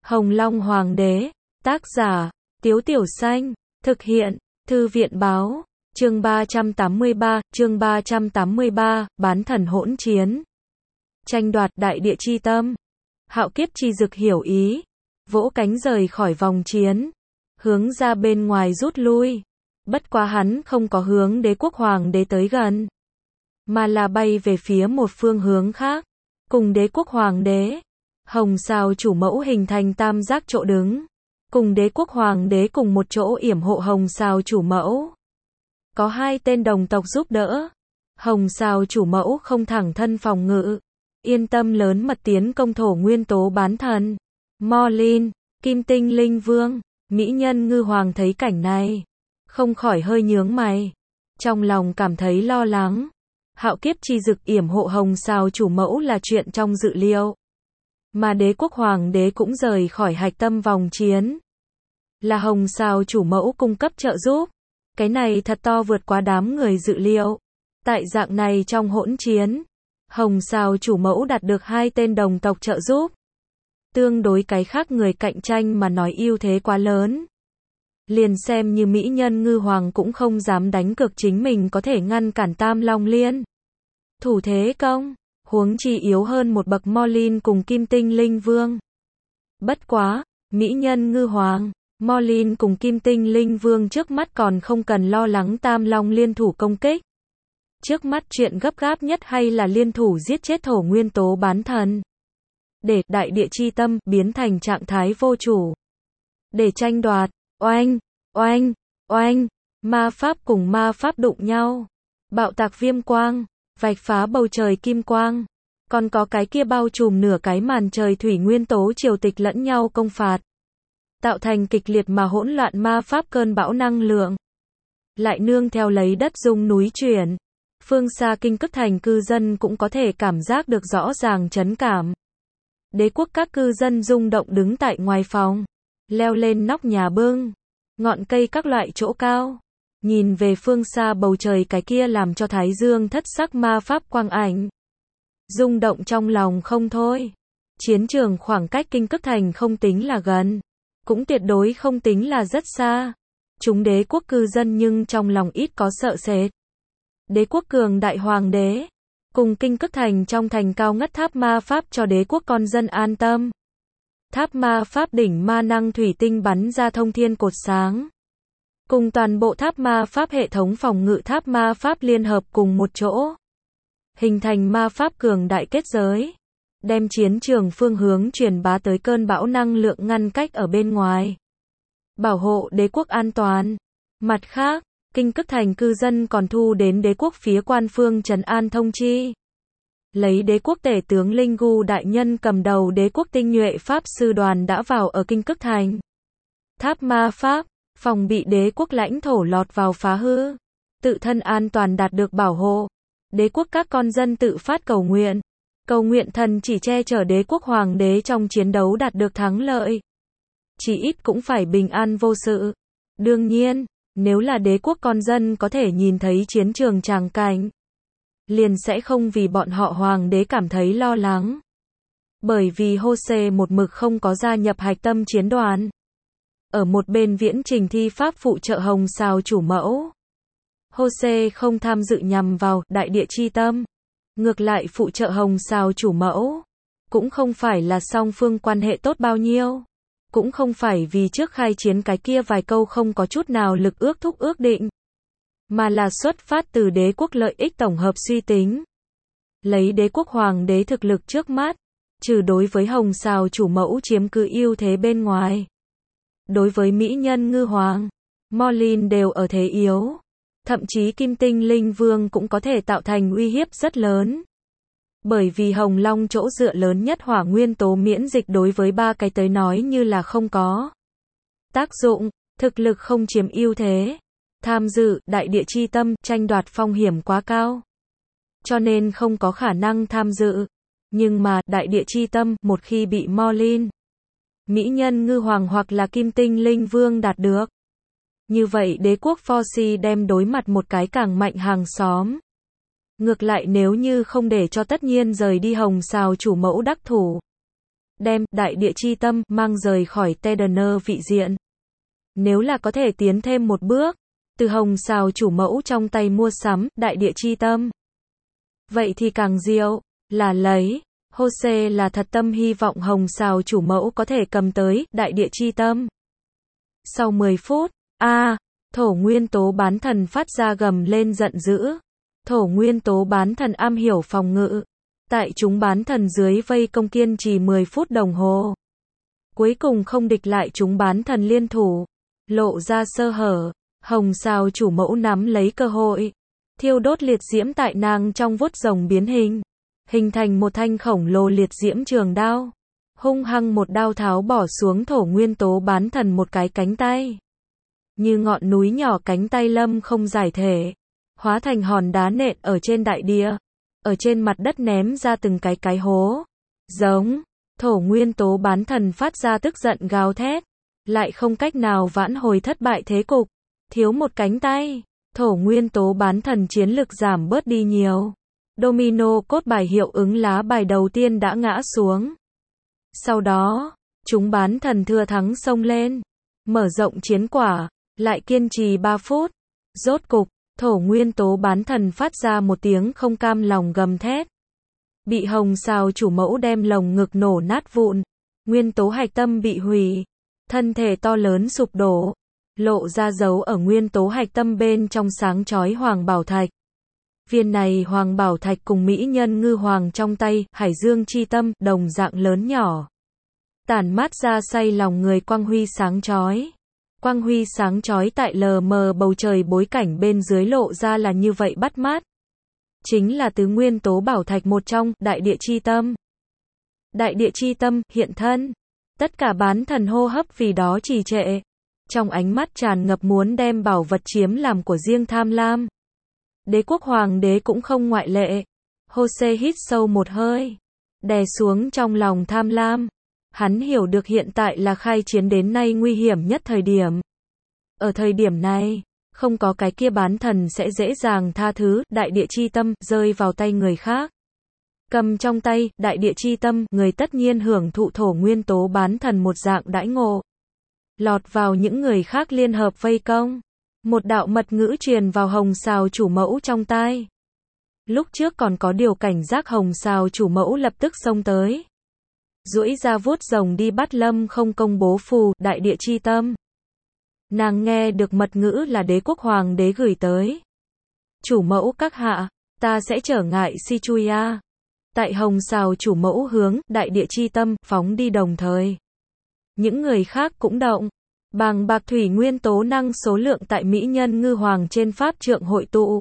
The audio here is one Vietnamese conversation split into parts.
Hồng Long Hoàng đế, tác giả, Tiếu Tiểu Xanh, thực hiện, Thư viện báo, chương 383, bán thần hỗn chiến. Tranh đoạt đại địa chi tâm. Hạo Kiếp Chi Dực hiểu ý, vỗ cánh rời khỏi vòng chiến, hướng ra bên ngoài rút lui. Bất quá hắn không có hướng Đế Quốc Hoàng đế tới gần, mà là bay về phía một phương hướng khác, cùng Đế Quốc Hoàng đế, Hồng Sào chủ mẫu hình thành tam giác chỗ đứng, cùng Đế Quốc Hoàng đế cùng một chỗ yểm hộ Hồng Sào chủ mẫu. Có hai tên đồng tộc giúp đỡ, Hồng Sào chủ mẫu không thẳng thân phòng ngự, yên tâm lớn mật tiến công thổ nguyên tố bán thần. Morlin, Kim Tinh Linh Vương, mỹ nhân ngư hoàng thấy cảnh này, không khỏi hơi nhướng mày, trong lòng cảm thấy lo lắng. Hạo Kiếp Chi Dực yểm hộ Hồng Sào chủ mẫu là chuyện trong dự liệu, mà Đế Quốc Hoàng đế cũng rời khỏi hạch tâm vòng chiến, là Hồng Sào chủ mẫu cung cấp trợ giúp. Cái này thật to vượt quá đám người dự liệu. Tại dạng này trong hỗn chiến, Hồng Sào chủ mẫu đạt được hai tên đồng tộc trợ giúp, tương đối cái khác người cạnh tranh mà nói ưu thế quá lớn. Liền xem như mỹ nhân ngư hoàng cũng không dám đánh cược chính mình có thể ngăn cản Tam Long Liên thủ thế công, huống chi yếu hơn một bậc Morlin cùng Kim Tinh Linh Vương. Bất quá, mỹ nhân ngư hoàng, Morlin cùng Kim Tinh Linh Vương trước mắt còn không cần lo lắng Tam Long Liên thủ công kích. Trước mắt chuyện gấp gáp nhất hay là liên thủ giết chết thổ nguyên tố bán thần, để đại địa chi tâm biến thành trạng thái vô chủ, để tranh đoạt. Oanh, oanh, oanh, ma pháp cùng ma pháp đụng nhau, bạo tạc viêm quang, vạch phá bầu trời kim quang, còn có cái kia bao trùm nửa cái màn trời thủy nguyên tố triều tịch lẫn nhau công phạt, tạo thành kịch liệt mà hỗn loạn ma pháp cơn bão năng lượng. Lại nương theo lấy đất rung núi chuyển, phương xa Kinh Cức Thành cư dân cũng có thể cảm giác được rõ ràng chấn cảm. Đế quốc các cư dân rung động đứng tại ngoài phòng, leo lên nóc nhà bưng, ngọn cây các loại chỗ cao, nhìn về phương xa bầu trời cái kia làm cho thái dương thất sắc ma pháp quang ảnh, rung động trong lòng không thôi. Chiến trường khoảng cách Kinh Cức Thành không tính là gần, cũng tuyệt đối không tính là rất xa. Chúng đế quốc cư dân nhưng trong lòng ít có sợ sệt. Đế quốc cường đại hoàng đế, cùng Kinh Cức Thành trong thành cao ngất tháp ma pháp cho đế quốc con dân an tâm. Tháp ma pháp đỉnh ma năng thủy tinh bắn ra thông thiên cột sáng, cùng toàn bộ tháp ma pháp hệ thống phòng ngự tháp ma pháp liên hợp cùng một chỗ, hình thành ma pháp cường đại kết giới, đem chiến trường phương hướng truyền bá tới cơn bão năng lượng ngăn cách ở bên ngoài, bảo hộ đế quốc an toàn. Mặt khác, Kinh Cức Thành cư dân còn thu đến đế quốc phía quan phương trấn an thông chi, lấy đế quốc tể tướng Linh Gu đại nhân cầm đầu đế quốc tinh nhuệ pháp sư đoàn đã vào ở Kinh Cức Thành. Tháp ma pháp, phòng bị đế quốc lãnh thổ lọt vào phá hư, tự thân an toàn đạt được bảo hộ. Đế quốc các con dân tự phát cầu nguyện thần chỉ che chở đế quốc hoàng đế trong chiến đấu đạt được thắng lợi, chỉ ít cũng phải bình an vô sự. Đương nhiên, nếu là đế quốc con dân có thể nhìn thấy chiến trường tràng cảnh, liền sẽ không vì bọn họ hoàng đế cảm thấy lo lắng. Bởi vì Jose một mực không có gia nhập hạch tâm chiến đoàn, ở một bên viễn trình thi pháp phụ trợ Hồng Sào chủ mẫu. Jose không tham dự nhằm vào đại địa chi tâm, ngược lại phụ trợ Hồng Sào chủ mẫu, cũng không phải là song phương quan hệ tốt bao nhiêu, cũng không phải vì trước khai chiến cái kia vài câu không có chút nào lực ước thúc ước định, mà là xuất phát từ đế quốc lợi ích tổng hợp suy tính. Lấy đế quốc hoàng đế thực lực trước mắt, trừ đối với Hồng Sào chủ mẫu chiếm cứ ưu thế bên ngoài, đối với mỹ nhân ngư hoàng, Morlin đều ở thế yếu. Thậm chí Kim Tinh Linh Vương cũng có thể tạo thành uy hiếp rất lớn. Bởi vì Hồng Long chỗ dựa lớn nhất hỏa nguyên tố miễn dịch đối với ba cái tới nói như là không có tác dụng, thực lực không chiếm ưu thế. Tham dự đại địa chi tâm tranh đoạt phong hiểm quá cao, cho nên không có khả năng tham dự. Nhưng mà đại địa chi tâm một khi bị Morlin, mỹ nhân ngư hoàng hoặc là Kim Tinh Linh Vương đạt được, như vậy đế quốc Forci đem đối mặt một cái càng mạnh hàng xóm. Ngược lại nếu như không để cho tất nhiên rời đi Hồng Sào chủ mẫu đắc thủ, đem đại địa chi tâm mang rời khỏi Tedener vị diện. Nếu là có thể tiến thêm một bước, từ hồng xào chủ mẫu trong tay mua sắm đại địa chi tâm, vậy thì càng diệu, là lấy. Jose là thật tâm hy vọng hồng xào chủ mẫu có thể cầm tới đại địa chi tâm. Sau 10 phút, thổ nguyên tố bán thần phát ra gầm lên giận dữ. Thổ nguyên tố bán thần am hiểu phòng ngự. Tại chúng bán thần dưới vây công kiên trì 10 phút đồng hồ. Cuối cùng không địch lại chúng bán thần liên thủ. Lộ ra sơ hở. Hồng xào chủ mẫu nắm lấy cơ hội. Thiêu đốt liệt diễm tại nàng trong vuốt rồng biến hình. Hình thành một thanh khổng lồ liệt diễm trường đao. Hung hăng một đao tháo bỏ xuống thổ nguyên tố bán thần một cái cánh tay. Như ngọn núi nhỏ cánh tay lâm không giải thể. Hóa thành hòn đá nện ở trên đại địa. Ở trên mặt đất ném ra từng cái hố. Giống. Thổ nguyên tố bán thần phát ra tức giận gào thét. Lại không cách nào vãn hồi thất bại thế cục. Thiếu một cánh tay. Thổ nguyên tố bán thần chiến lực giảm bớt đi nhiều. Domino cốt bài hiệu ứng lá bài đầu tiên đã ngã xuống. Sau đó, chúng bán thần thừa thắng xông lên. Mở rộng chiến quả. Lại kiên trì 3 phút. Rốt cục, thổ nguyên tố bán thần phát ra một tiếng không cam lòng gầm thét. Bị hồng xào chủ mẫu đem lồng ngực nổ nát vụn. Nguyên tố hạch tâm bị hủy. Thân thể to lớn sụp đổ. Lộ ra dấu ở nguyên tố hạch tâm bên trong sáng chói hoàng bảo thạch. Viên này hoàng bảo thạch cùng mỹ nhân ngư hoàng trong tay, hải dương chi tâm, đồng dạng lớn nhỏ. Tản mát ra say lòng người quang huy sáng chói. Quang huy sáng chói tại lờ mờ bầu trời bối cảnh bên dưới lộ ra là như vậy bắt mắt. Chính là tứ nguyên tố bảo thạch một trong, đại địa chi tâm. Đại địa chi tâm, hiện thân. Tất cả bán thần hô hấp vì đó trì trệ. Trong ánh mắt tràn ngập muốn đem bảo vật chiếm làm của riêng tham lam. Đế quốc hoàng đế cũng không ngoại lệ. Jose hít sâu một hơi. Đè xuống trong lòng tham lam. Hắn hiểu được hiện tại là khai chiến đến nay nguy hiểm nhất thời điểm. Ở thời điểm này, không có cái kia bán thần sẽ dễ dàng tha thứ đại địa chi tâm rơi vào tay người khác. Cầm trong tay đại địa chi tâm, người tất nhiên hưởng thụ thổ nguyên tố bán thần một dạng đãi ngộ. Lọt vào những người khác liên hợp vây công. Một đạo mật ngữ truyền vào hồng xào chủ mẫu trong tai. Lúc trước còn có điều cảnh giác hồng xào chủ mẫu lập tức xông tới. Duỗi ra vuốt rồng đi bắt lâm không công bố phù, đại địa chi tâm. Nàng nghe được mật ngữ là đế quốc hoàng đế gửi tới. Chủ mẫu các hạ, ta sẽ trở ngại Sichuya. Tại hồng xào chủ mẫu hướng, đại địa chi tâm, phóng đi đồng thời. Những người khác cũng động. Bàng bạc thủy nguyên tố năng số lượng tại mỹ nhân ngư hoàng trên pháp trượng hội tụ.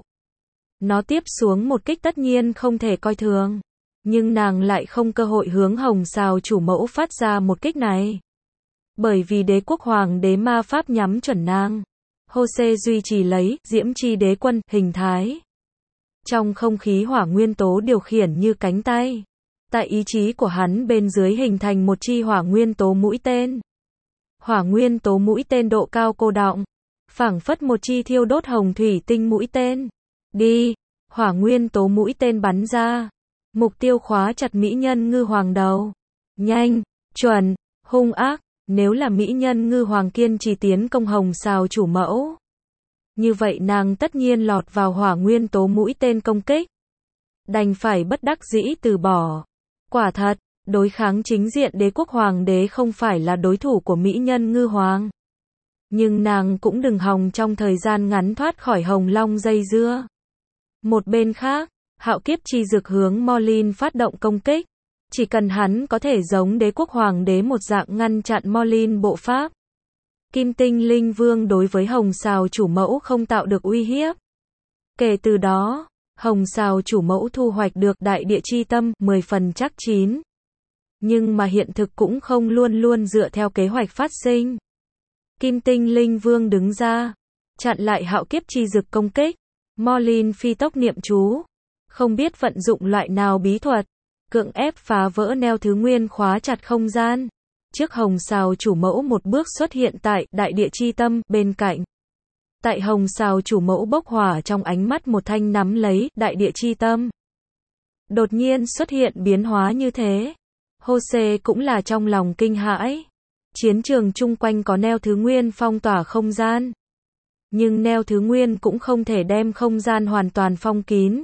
Nó tiếp xuống một kích tất nhiên không thể coi thường. Nhưng nàng lại không cơ hội hướng hồng xào chủ mẫu phát ra một kích này. Bởi vì đế quốc hoàng đế ma pháp nhắm chuẩn nàng. Jose duy trì lấy diễm chi đế quân hình thái. Trong không khí hỏa nguyên tố điều khiển như cánh tay. Tại ý chí của hắn bên dưới hình thành một chi hỏa nguyên tố mũi tên. Hỏa nguyên tố mũi tên độ cao cô đọng. Phảng phất một chi thiêu đốt hồng thủy tinh mũi tên. Đi, hỏa nguyên tố mũi tên bắn ra. Mục tiêu khóa chặt mỹ nhân ngư hoàng đầu. Nhanh, chuẩn, hung ác. Nếu là mỹ nhân ngư hoàng kiên trì tiến công hồng xào chủ mẫu. Như vậy nàng tất nhiên lọt vào hỏa nguyên tố mũi tên công kích. Đành phải bất đắc dĩ từ bỏ. Quả thật, đối kháng chính diện đế quốc hoàng đế không phải là đối thủ của mỹ nhân ngư hoàng. Nhưng nàng cũng đừng hòng trong thời gian ngắn thoát khỏi hồng long dây dưa. Một bên khác, hạo kiếp chi dược hướng Morlin phát động công kích. Chỉ cần hắn có thể giống đế quốc hoàng đế một dạng ngăn chặn Morlin bộ pháp. Kim tinh linh vương đối với hồng xào chủ mẫu không tạo được uy hiếp. Kể từ đó, hồng xào chủ mẫu thu hoạch được đại địa chi tâm 10 phần chắc chín. Nhưng mà hiện thực cũng không luôn luôn dựa theo kế hoạch phát sinh. Kim tinh linh vương đứng ra, chặn lại hạo kiếp chi dực công kích. Morlin phi tốc niệm chú, không biết vận dụng loại nào bí thuật, cưỡng ép phá vỡ neo thứ nguyên khóa chặt không gian. Trước hồng xào chủ mẫu một bước xuất hiện tại đại địa chi tâm bên cạnh. Tại hồng xào chủ mẫu bốc hỏa trong ánh mắt một thanh nắm lấy đại địa chi tâm. Đột nhiên xuất hiện biến hóa như thế. Hô-xê cũng là trong lòng kinh hãi. Chiến trường chung quanh có neo thứ nguyên phong tỏa không gian. Nhưng neo thứ nguyên cũng không thể đem không gian hoàn toàn phong kín.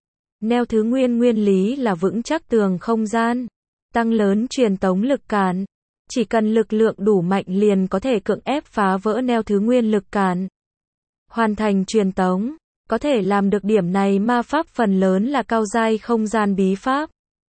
Neo thứ nguyên nguyên lý là vững chắc tường không gian, tăng lớn truyền tống lực cản. Chỉ cần lực lượng đủ mạnh liền có thể cưỡng ép phá vỡ neo thứ nguyên lực cản, hoàn thành truyền tống. Có thể làm được điểm này ma pháp phần lớn là cao giai không gian bí pháp.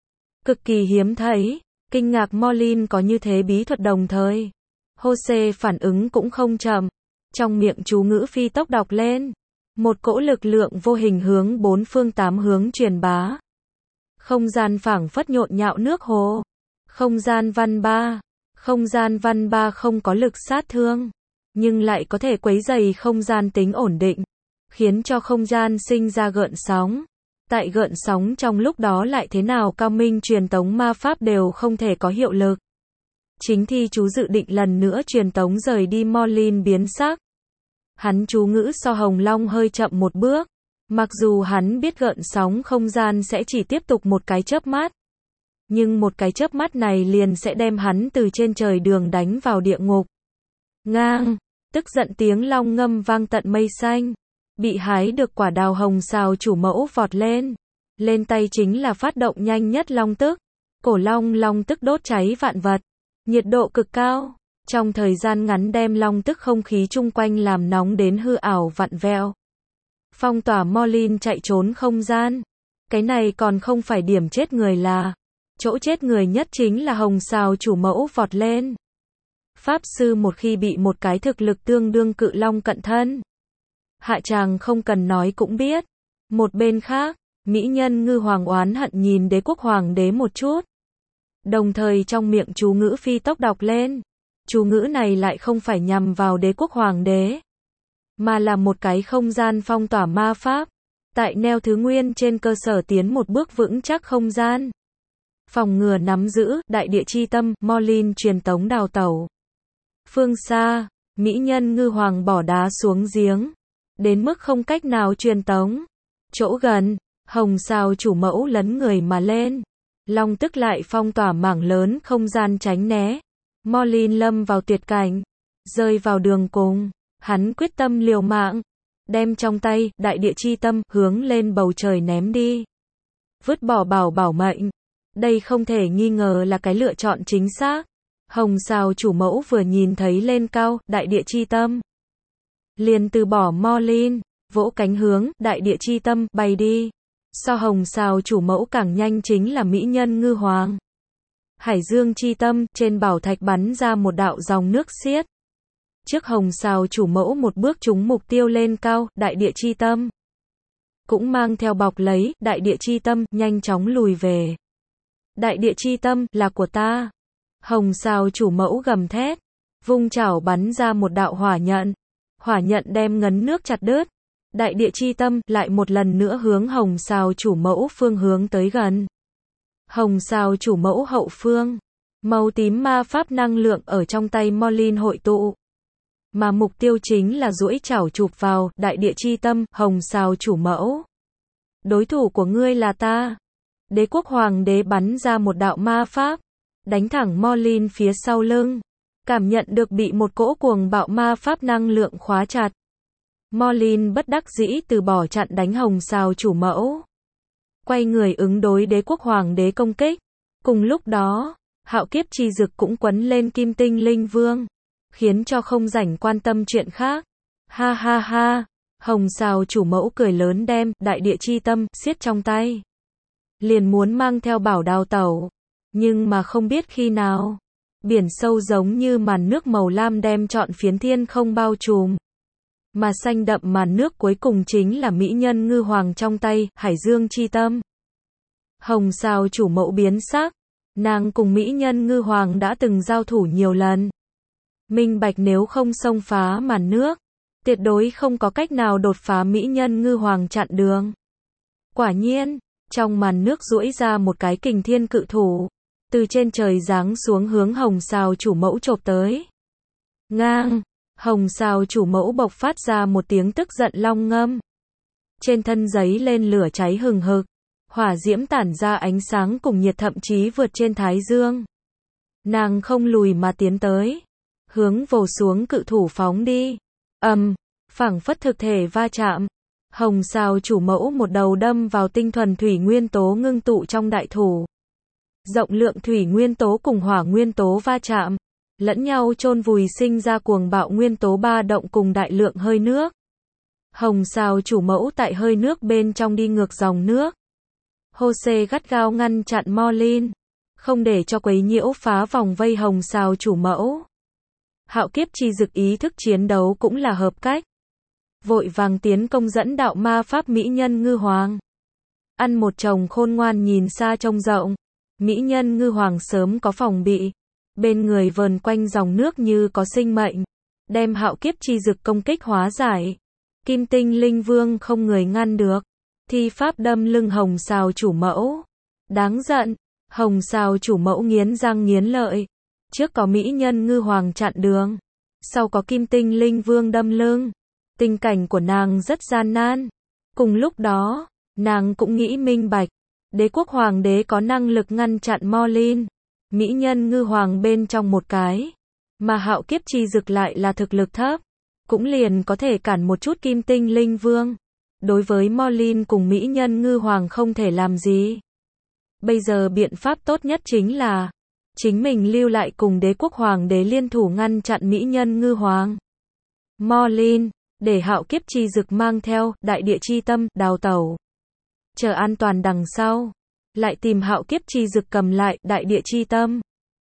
Cực kỳ hiếm thấy, kinh ngạc Morlin có như thế bí thuật đồng thời. Hô-xê phản ứng cũng không chậm, trong miệng chú ngữ phi tốc đọc lên. Một cỗ lực lượng vô hình hướng bốn phương tám hướng truyền bá. Không gian phảng phất nhộn nhạo nước hồ. Không gian văn ba. Không gian văn ba không có lực sát thương, nhưng lại có thể quấy rầy không gian tính ổn định, khiến cho không gian sinh ra gợn sóng. Tại gợn sóng trong lúc đó lại thế nào cao minh truyền tống ma pháp đều không thể có hiệu lực. Chính thi chú dự định lần nữa truyền tống rời đi Morlin biến sắc. Hắn chú ngữ so Hồng Long hơi chậm một bước. Mặc dù hắn biết gợn sóng không gian sẽ chỉ tiếp tục một cái chớp mắt. Nhưng một cái chớp mắt này liền sẽ đem hắn từ trên trời đường đánh vào địa ngục. Ngang, tức giận tiếng long ngâm vang tận mây xanh. Bị hái được quả đào hồng xào chủ mẫu vọt lên. Lên tay chính là phát động nhanh nhất long tức. Cổ long tức đốt cháy vạn vật. Nhiệt độ cực cao. Trong thời gian ngắn đem long tức không khí chung quanh làm nóng đến hư ảo vặn vẹo. Phong tỏa Morlin chạy trốn không gian. Cái này còn không phải điểm chết người là. Chỗ chết người nhất chính là hồng xào chủ mẫu vọt lên. Pháp sư một khi bị một cái thực lực tương đương cự long cận thân, hạ tràng không cần nói cũng biết. Một bên khác, mỹ nhân ngư hoàng oán hận nhìn đế quốc hoàng đế một chút. Đồng thời trong miệng chú ngữ phi tốc đọc lên. Chú ngữ này lại không phải nhằm vào đế quốc hoàng đế, mà là một cái không gian phong tỏa ma pháp. Tại neo thứ nguyên trên cơ sở tiến một bước vững chắc không gian. Phòng ngừa nắm giữ, đại địa chi tâm, Morlin truyền tống đào tẩu. Phương xa, mỹ nhân ngư hoàng bỏ đá xuống giếng. Đến mức không cách nào truyền tống. Chỗ gần, hồng xào chủ mẫu lấn người mà lên. Long tức lại phong tỏa mảng lớn không gian tránh né. Morlin lâm vào tuyệt cảnh. Rơi vào đường cùng. Hắn quyết tâm liều mạng. Đem trong tay, đại địa chi tâm, hướng lên bầu trời ném đi. Vứt bỏ bảo mệnh. Đây không thể nghi ngờ là cái lựa chọn chính xác. Hồng xào chủ mẫu vừa nhìn thấy lên cao, đại địa chi tâm. Liền từ bỏ Morlin, vỗ cánh hướng, đại địa chi tâm, bay đi. So hồng xào chủ mẫu càng nhanh chính là mỹ nhân ngư hoàng. Hải dương chi tâm, trên bảo thạch bắn ra một đạo dòng nước xiết. Trước hồng xào chủ mẫu một bước trúng mục tiêu lên cao, đại địa chi tâm. Cũng mang theo bọc lấy, đại địa chi tâm, nhanh chóng lùi về. Đại địa chi tâm, là của ta. Hồng xào chủ mẫu gầm thét. Vung chảo bắn ra một đạo hỏa nhận. Hỏa nhận đem ngấn nước chặt đứt. Đại địa chi tâm, lại một lần nữa hướng hồng xào chủ mẫu phương hướng tới gần. Hồng xào chủ mẫu hậu phương. Màu tím ma pháp năng lượng ở trong tay Morlin hội tụ. Mà mục tiêu chính là duỗi chảo chụp vào, đại địa chi tâm, hồng xào chủ mẫu. Đối thủ của ngươi là ta. Đế quốc hoàng đế bắn ra một đạo ma pháp. Đánh thẳng Morlin phía sau lưng. Cảm nhận được bị một cỗ cuồng bạo ma pháp năng lượng khóa chặt. Morlin bất đắc dĩ từ bỏ chặn đánh hồng xào chủ mẫu. Quay người ứng đối đế quốc hoàng đế công kích. Cùng lúc đó, hạo kiếp chi dực cũng quấn lên kim tinh linh vương. Khiến cho không rảnh quan tâm chuyện khác. Ha ha ha, hồng xào chủ mẫu cười lớn đem, đại địa chi tâm, siết trong tay. Liền muốn mang theo bảo đào tẩu. Nhưng mà không biết khi nào. Biển sâu giống như màn nước màu lam đem trọn phiến thiên không bao trùm. Mà xanh đậm màn nước cuối cùng chính là mỹ nhân ngư hoàng trong tay, hải dương chi tâm. Hồng xào chủ mẫu biến sắc. Nàng cùng mỹ nhân ngư hoàng đã từng giao thủ nhiều lần. Minh bạch nếu không xông phá màn nước, tuyệt đối không có cách nào đột phá mỹ nhân ngư hoàng chặn đường. Quả nhiên, trong màn nước duỗi ra một cái kình thiên cự thủ. Từ trên trời giáng xuống hướng hồng xào chủ mẫu chộp tới. Ngang, hồng xào chủ mẫu bộc phát ra một tiếng tức giận long ngâm. Trên thân giấy lên lửa cháy hừng hực. Hỏa diễm tản ra ánh sáng cùng nhiệt thậm chí vượt trên thái dương. Nàng không lùi mà tiến tới, hướng vồ xuống cự thủ phóng đi. Phảng phất thực thể va chạm. Hồng Sào chủ mẫu một đầu đâm vào tinh thuần thủy nguyên tố ngưng tụ trong đại thủ. Rộng lượng thủy nguyên tố cùng hỏa nguyên tố va chạm, lẫn nhau chôn vùi sinh ra cuồng bạo nguyên tố ba động cùng đại lượng hơi nước. Hồng Sào chủ mẫu tại hơi nước bên trong đi ngược dòng nước. Jose gắt gao ngăn chặn Morlin, không để cho quấy nhiễu phá vòng vây Hồng Sào chủ mẫu. Hạo kiếp chi dực ý thức chiến đấu cũng là hợp cách. Vội vàng tiến công dẫn đạo ma pháp mỹ nhân ngư hoàng. Ăn một chồng khôn ngoan nhìn xa trông rộng. Mỹ nhân ngư hoàng sớm có phòng bị. Bên người vờn quanh dòng nước như có sinh mệnh. Đem hạo kiếp chi dực công kích hóa giải. Kim tinh linh vương không người ngăn được. Thi pháp đâm lưng Hồng Sào chủ mẫu. Đáng giận. Hồng Sào chủ mẫu nghiến răng nghiến lợi. Trước có mỹ nhân ngư hoàng chặn đường. Sau có kim tinh linh vương đâm lưng. Tình cảnh của nàng rất gian nan. Cùng lúc đó, nàng cũng nghĩ minh bạch. Đế quốc hoàng đế có năng lực ngăn chặn Morlin. Mỹ nhân ngư hoàng bên trong một cái. Mà hạo kiếp chi dực lại là thực lực thấp. Cũng liền có thể cản một chút kim tinh linh vương. Đối với Morlin cùng mỹ nhân ngư hoàng không thể làm gì. Bây giờ biện pháp tốt nhất chính là chính mình lưu lại cùng đế quốc hoàng đế liên thủ ngăn chặn mỹ nhân ngư hoàng. Morlin, để hạo kiếp chi dực mang theo đại địa chi tâm đào tẩu. Chờ an toàn đằng sau, lại tìm hạo kiếp chi dực cầm lại đại địa chi tâm.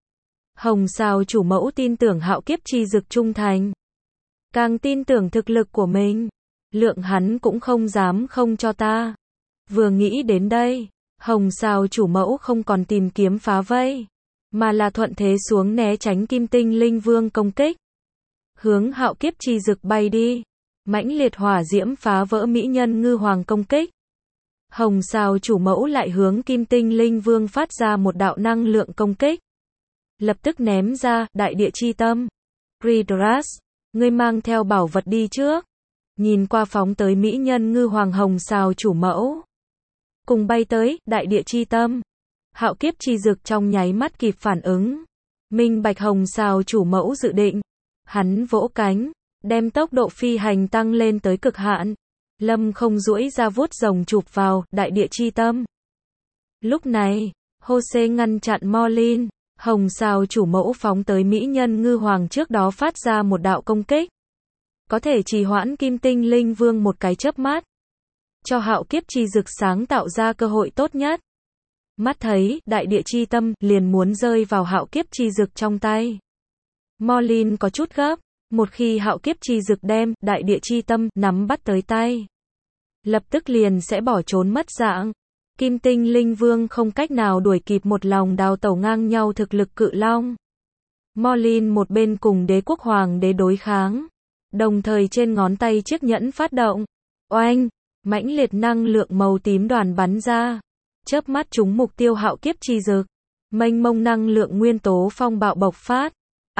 Hồng Sào chủ mẫu tin tưởng hạo kiếp chi dực trung thành. Càng tin tưởng thực lực của mình. Lượng hắn cũng không dám không cho ta. Vừa nghĩ đến đây, Hồng Sào chủ mẫu không còn tìm kiếm phá vây, mà là thuận thế xuống né tránh kim tinh linh vương công kích. Hướng hạo kiếp chi dực bay đi. Mãnh liệt hỏa diễm phá vỡ mỹ nhân ngư hoàng công kích. Hồng Sào chủ mẫu lại hướng kim tinh linh vương phát ra một đạo năng lượng công kích. Lập tức ném ra đại địa chi tâm. Ridras, ngươi mang theo bảo vật đi trước. Nhìn qua phóng tới mỹ nhân ngư hoàng Hồng Sào chủ mẫu. Cùng bay tới đại địa chi tâm. Hạo kiếp chi dực trong nháy mắt kịp phản ứng. Minh bạch Hồng Sào chủ mẫu dự định. Hắn vỗ cánh, đem tốc độ phi hành tăng lên tới cực hạn. Lâm không duỗi ra vuốt rồng chụp vào đại địa chi tâm. Lúc này, Jose ngăn chặn Morlin. Hồng Sào chủ mẫu phóng tới mỹ nhân ngư hoàng trước đó phát ra một đạo công kích. Có thể trì hoãn kim tinh linh vương một cái chớp mắt. Cho hạo kiếp chi dực sáng tạo ra cơ hội tốt nhất. Mắt thấy, đại địa chi tâm, liền muốn rơi vào hạo kiếp chi dực trong tay. Morlin có chút gấp. Một khi hạo kiếp chi dực đem, đại địa chi tâm, nắm bắt tới tay. Lập tức liền sẽ bỏ trốn mất dạng. Kim tinh linh vương không cách nào đuổi kịp một lòng đào tẩu ngang nhau thực lực cự long. Morlin một bên cùng đế quốc hoàng đế đối kháng. Đồng thời trên ngón tay chiếc nhẫn phát động. Oanh! Mãnh liệt năng lượng màu tím đoàn bắn ra. Chớp mắt trúng mục tiêu hạo kiếp chi dực. Mênh mông năng lượng nguyên tố phong bạo bộc phát.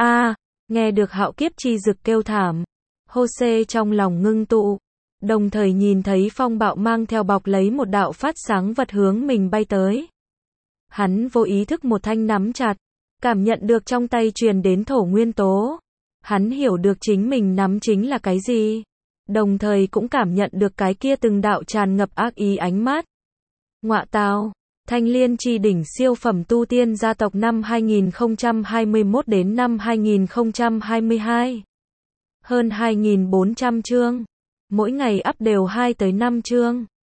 Nghe được hạo kiếp chi dực kêu thảm. Jose trong lòng ngưng tụ. Đồng thời nhìn thấy phong bạo mang theo bọc lấy một đạo phát sáng vật hướng mình bay tới. Hắn vô ý thức một thanh nắm chặt. Cảm nhận được trong tay truyền đến thổ nguyên tố. Hắn hiểu được chính mình nắm chính là cái gì. Đồng thời cũng cảm nhận được cái kia từng đạo tràn ngập ác ý ánh mắt. Ngọa tào, Thanh Liên chi đỉnh siêu phẩm tu tiên gia tộc năm 2021 đến năm 2022. Hơn 2.400 chương. Mỗi ngày up đều 2 tới 5 chương.